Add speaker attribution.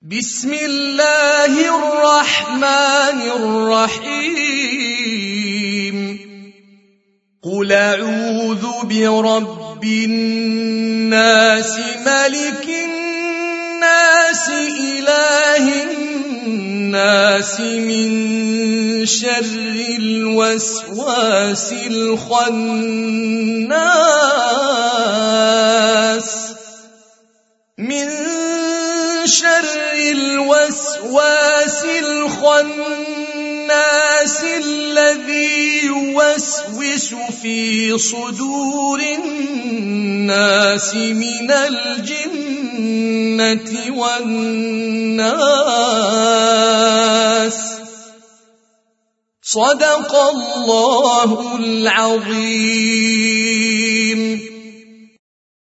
Speaker 1: بسم الله الرحمن الرحيم قل أعوذ برب الناس ملك الناس إله الناس من شر الوسواس الخناس من شر الوسواس الخناس الذي يوسوس في صدور الناس من الجنة والناس. صدق الله العظيم.